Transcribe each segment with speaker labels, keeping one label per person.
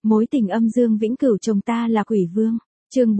Speaker 1: Mối tình âm dương vĩnh cửu chồng ta là quỷ vương. Chương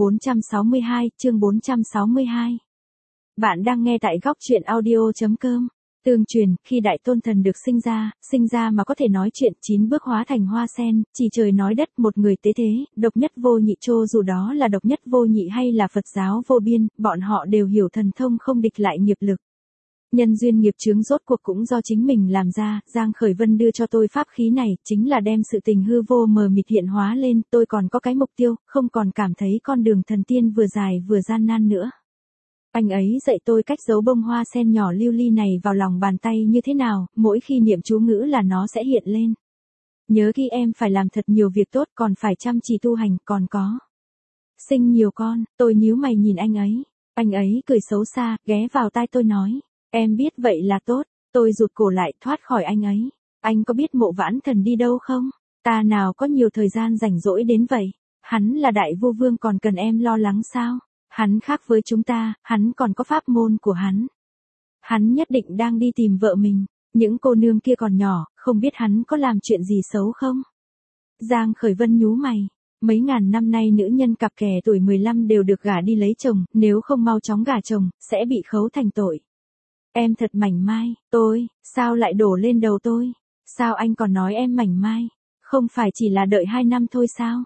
Speaker 1: 462. Bạn đang nghe tại góc truyện audio.com. Tương truyền, khi Đại Tôn Thần được sinh ra mà có thể nói chuyện 9 bước hóa thành hoa sen, chỉ trời nói đất, một người tế thế, độc nhất vô nhị, cho dù đó là độc nhất vô nhị hay là Phật giáo vô biên, bọn họ đều hiểu thần thông không địch lại nghiệp lực. Nhân duyên nghiệp chướng rốt cuộc cũng do chính mình làm ra, Giang Khởi Vân đưa cho tôi pháp khí này, chính là đem sự tình hư vô mờ mịt hiện hóa lên, tôi còn có cái mục tiêu, không còn cảm thấy con đường thần tiên vừa dài vừa gian nan nữa. Anh ấy dạy tôi cách giấu bông hoa sen nhỏ lưu ly này vào lòng bàn tay như thế nào, mỗi khi niệm chú ngữ là nó sẽ hiện lên. Nhớ khi em phải làm thật nhiều việc tốt, còn phải chăm chỉ tu hành, còn có sinh nhiều con. Tôi nhíu mày nhìn anh ấy cười xấu xa, ghé vào tai tôi nói, em biết vậy là tốt. Tôi rụt cổ lại thoát khỏi anh ấy. Anh có biết Mộ Vãn Thần đi đâu không? Ta nào có nhiều thời gian rảnh rỗi đến vậy. Hắn là đại vô vương còn cần em lo lắng sao? Hắn khác với chúng ta, hắn còn có pháp môn của hắn. Hắn nhất định đang đi tìm vợ mình. Những cô nương kia còn nhỏ, không biết hắn có làm chuyện gì xấu không? Giang Khởi Vân nhú mày. Mấy ngàn năm nay nữ nhân cặp kè tuổi 15 đều được gả đi lấy chồng, nếu không mau chóng gả chồng, sẽ bị khấu thành tội. Em thật mảnh mai. Sao lại đổ lên đầu tôi? Sao anh còn nói em mảnh mai? Không phải chỉ là đợi 2 năm thôi sao?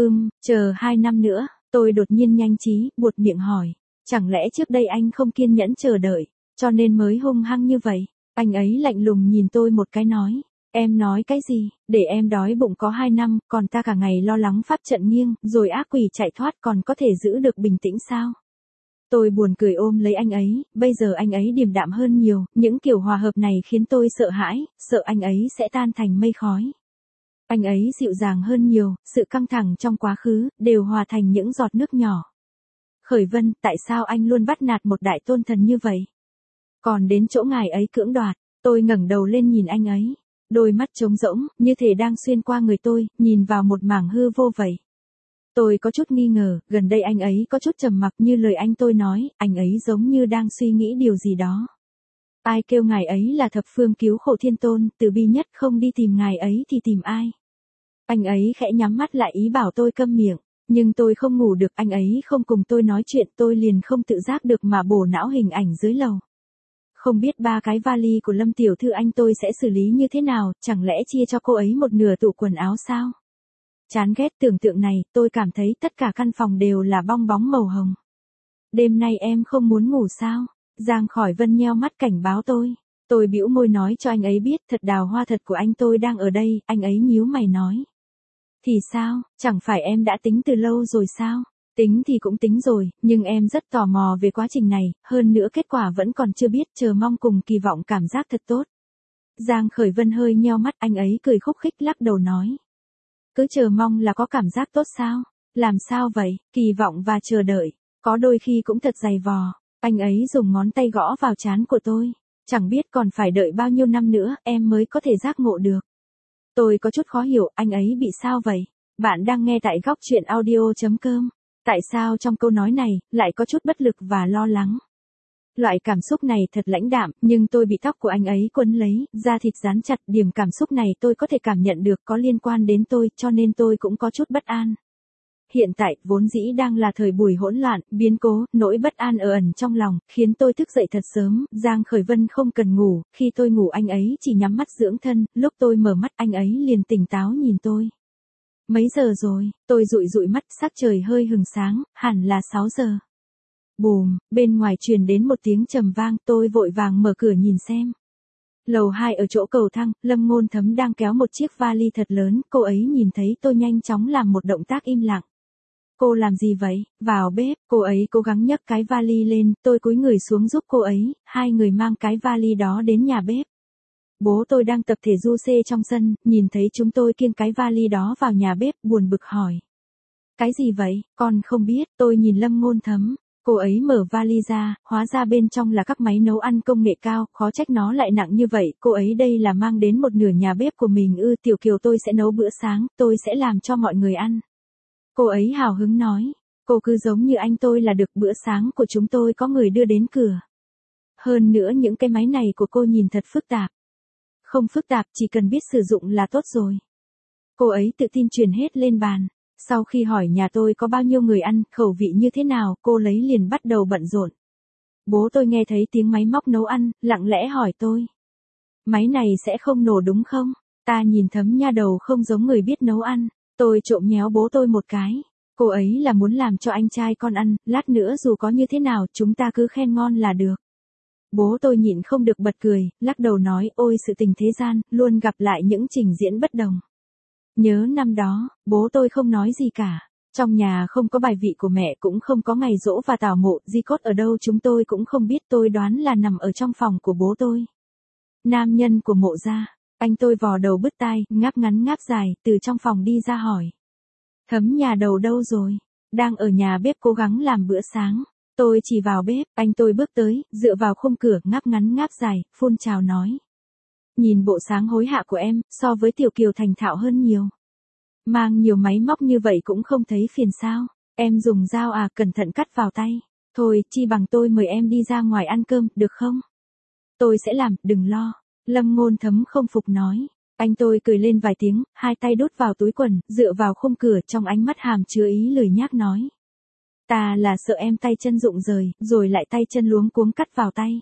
Speaker 1: Chờ 2 năm nữa. Tôi đột nhiên nhanh trí, buột miệng hỏi. Chẳng lẽ trước đây anh không kiên nhẫn chờ đợi, cho nên mới hung hăng như vậy? Anh ấy lạnh lùng nhìn tôi một cái nói. Em nói cái gì? Để em đói bụng có 2 năm, còn ta cả ngày lo lắng pháp trận nghiêng, rồi ác quỷ chạy thoát còn có thể giữ được bình tĩnh sao? Tôi buồn cười ôm lấy anh ấy, bây giờ anh ấy điềm đạm hơn nhiều, những kiểu hòa hợp này khiến tôi sợ hãi, sợ anh ấy sẽ tan thành mây khói. Anh ấy dịu dàng hơn nhiều, sự căng thẳng trong quá khứ, đều hòa thành những giọt nước nhỏ. Khởi Vân, tại sao anh luôn bắt nạt một đại tôn thần như vậy? Còn đến chỗ ngài ấy cưỡng đoạt, tôi ngẩng đầu lên nhìn anh ấy. Đôi mắt trống rỗng, như thể đang xuyên qua người tôi, nhìn vào một mảng hư vô vậy. Tôi có chút nghi ngờ, gần đây anh ấy có chút trầm mặc như lời anh tôi nói, anh ấy giống như đang suy nghĩ điều gì đó. Ai kêu ngài ấy là thập phương cứu khổ thiên tôn, từ bi nhất, không đi tìm ngài ấy thì tìm ai? Anh ấy khẽ nhắm mắt lại ý bảo tôi câm miệng, nhưng tôi không ngủ được, anh ấy không cùng tôi nói chuyện, tôi liền không tự giác được mà bổ não hình ảnh dưới lầu. Không biết 3 cái vali của Lâm tiểu thư anh tôi sẽ xử lý như thế nào, chẳng lẽ chia cho cô ấy một nửa tủ quần áo sao? Chán ghét tưởng tượng này, tôi cảm thấy tất cả căn phòng đều là bong bóng màu hồng. Đêm nay em không muốn ngủ sao? Giang Khởi Vân nheo mắt cảnh báo tôi. Tôi bĩu môi nói cho anh ấy biết thật đào hoa thật của anh tôi đang ở đây, anh ấy nhíu mày nói. Thì sao, chẳng phải em đã tính từ lâu rồi sao? Tính thì cũng tính rồi, nhưng em rất tò mò về quá trình này, hơn nữa kết quả vẫn còn chưa biết, chờ mong cùng kỳ vọng cảm giác thật tốt. Giang Khởi Vân hơi nheo mắt, anh ấy cười khúc khích lắc đầu nói. Cứ chờ mong là có cảm giác tốt sao? Làm sao vậy? Kỳ vọng và chờ đợi, có đôi khi cũng thật dày vò. Anh ấy dùng ngón tay gõ vào trán của tôi. Chẳng biết còn phải đợi bao nhiêu năm nữa em mới có thể giác ngộ được. Tôi có chút khó hiểu, anh ấy bị sao vậy? Bạn đang nghe tại góc truyện audio.com. Tại sao trong câu nói này, lại có chút bất lực và lo lắng? Loại cảm xúc này thật lãnh đạm, nhưng tôi bị tóc của anh ấy quấn lấy, da thịt dán chặt, điểm cảm xúc này tôi có thể cảm nhận được có liên quan đến tôi, cho nên tôi cũng có chút bất an. Hiện tại, vốn dĩ đang là thời buổi hỗn loạn, biến cố, nỗi bất an ẩn trong lòng, khiến tôi thức dậy thật sớm, Giang Khởi Vân không cần ngủ, khi tôi ngủ anh ấy chỉ nhắm mắt dưỡng thân, lúc tôi mở mắt anh ấy liền tỉnh táo nhìn tôi. Mấy giờ rồi? Tôi dụi mắt, sắc trời hơi hừng sáng, hẳn là 6 giờ. Bùm, bên ngoài truyền đến một tiếng trầm vang, tôi vội vàng mở cửa nhìn xem. Lầu 2 ở chỗ cầu thang, Lâm Ngôn Thấm đang kéo một chiếc vali thật lớn, cô ấy nhìn thấy tôi nhanh chóng làm một động tác im lặng. Cô làm gì vậy? Vào bếp, cô ấy cố gắng nhấc cái vali lên, tôi cúi người xuống giúp cô ấy, hai người mang cái vali đó đến nhà bếp. Bố tôi đang tập thể du xê trong sân, nhìn thấy chúng tôi kiêng cái vali đó vào nhà bếp, buồn bực hỏi. Cái gì vậy? Con không biết, tôi nhìn Lâm Ngôn Thấm. Cô ấy mở vali ra, hóa ra bên trong là các máy nấu ăn công nghệ cao, khó trách nó lại nặng như vậy, cô ấy đây là mang đến một nửa nhà bếp của mình Tiểu Kiều tôi sẽ nấu bữa sáng, tôi sẽ làm cho mọi người ăn. Cô ấy hào hứng nói, cô cứ giống như anh tôi là được, bữa sáng của chúng tôi có người đưa đến cửa. Hơn nữa những cái máy này của cô nhìn thật phức tạp. Không phức tạp, chỉ cần biết sử dụng là tốt rồi. Cô ấy tự tin truyền hết lên bàn. Sau khi hỏi nhà tôi có bao nhiêu người ăn, khẩu vị như thế nào, cô lấy liền bắt đầu bận rộn. Bố tôi nghe thấy tiếng máy móc nấu ăn, lặng lẽ hỏi tôi. Máy này sẽ không nổ đúng không? Ta nhìn Thấm nha đầu không giống người biết nấu ăn. Tôi trộm nhéo bố tôi một cái. Cô ấy là muốn làm cho anh trai con ăn, lát nữa dù có như thế nào chúng ta cứ khen ngon là được. Bố tôi nhịn không được bật cười, lắc đầu nói ôi sự tình thế gian, luôn gặp lại những trình diễn bất đồng. Nhớ năm đó, bố tôi không nói gì cả. Trong nhà không có bài vị của mẹ cũng không có ngày giỗ và tảo mộ, di cốt ở đâu chúng tôi cũng không biết, tôi đoán là nằm ở trong phòng của bố tôi. Nam nhân của Mộ gia, anh tôi vò đầu bứt tai, ngáp ngắn ngáp dài, từ trong phòng đi ra hỏi. Thấm nhà đầu đâu rồi? Đang ở nhà bếp cố gắng làm bữa sáng. Tôi chỉ vào bếp, anh tôi bước tới, dựa vào khung cửa, ngáp ngắn ngáp dài, phun trào nói. Nhìn bộ sáng hối hạ của em, so với Tiểu Kiều thành thạo hơn nhiều. Mang nhiều máy móc như vậy cũng không thấy phiền sao. Em dùng dao à, cẩn thận cắt vào tay. Thôi, chi bằng tôi mời em đi ra ngoài ăn cơm, được không? Tôi sẽ làm, đừng lo. Lâm Ngôn Thấm không phục nói. Anh tôi cười lên vài tiếng, hai tay đút vào túi quần, dựa vào khung cửa, trong ánh mắt hàm chứa ý lười nhác nói. Ta là sợ em tay chân rụng rời, rồi lại tay chân luống cuống cắt vào tay.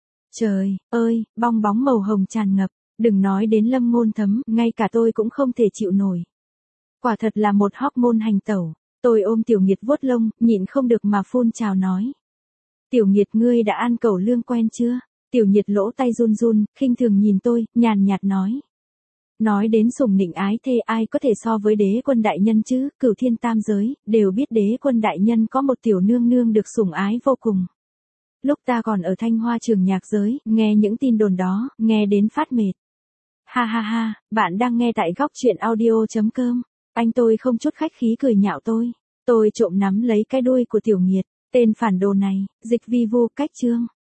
Speaker 1: Trời ơi, bong bóng màu hồng tràn ngập, đừng nói đến Lâm Ngôn Thấm, ngay cả tôi cũng không thể chịu nổi. Quả thật là một hormone hành tẩu. Tôi ôm Tiểu Nghiệt vuốt lông, nhịn không được mà phun trào nói. Tiểu Nghiệt ngươi đã ăn cẩu lương quen chưa? Tiểu Nghiệt lỗ tay run run, khinh thường nhìn tôi, nhàn nhạt nói. Nói đến sủng nịnh ái thê ai có thể so với Đế Quân đại nhân chứ, cửu thiên tam giới, đều biết Đế Quân đại nhân có một tiểu nương nương được sủng ái vô cùng. Lúc ta còn ở Thanh Hoa trường nhạc giới, nghe những tin đồn đó, nghe đến phát mệt. Ha ha ha, bạn đang nghe tại góc truyện audio.com. Anh tôi không chút khách khí cười nhạo tôi. Tôi trộm nắm lấy cái đuôi của Tiểu Nghiệt, tên phản đồ này, dịch vi vu cách chương.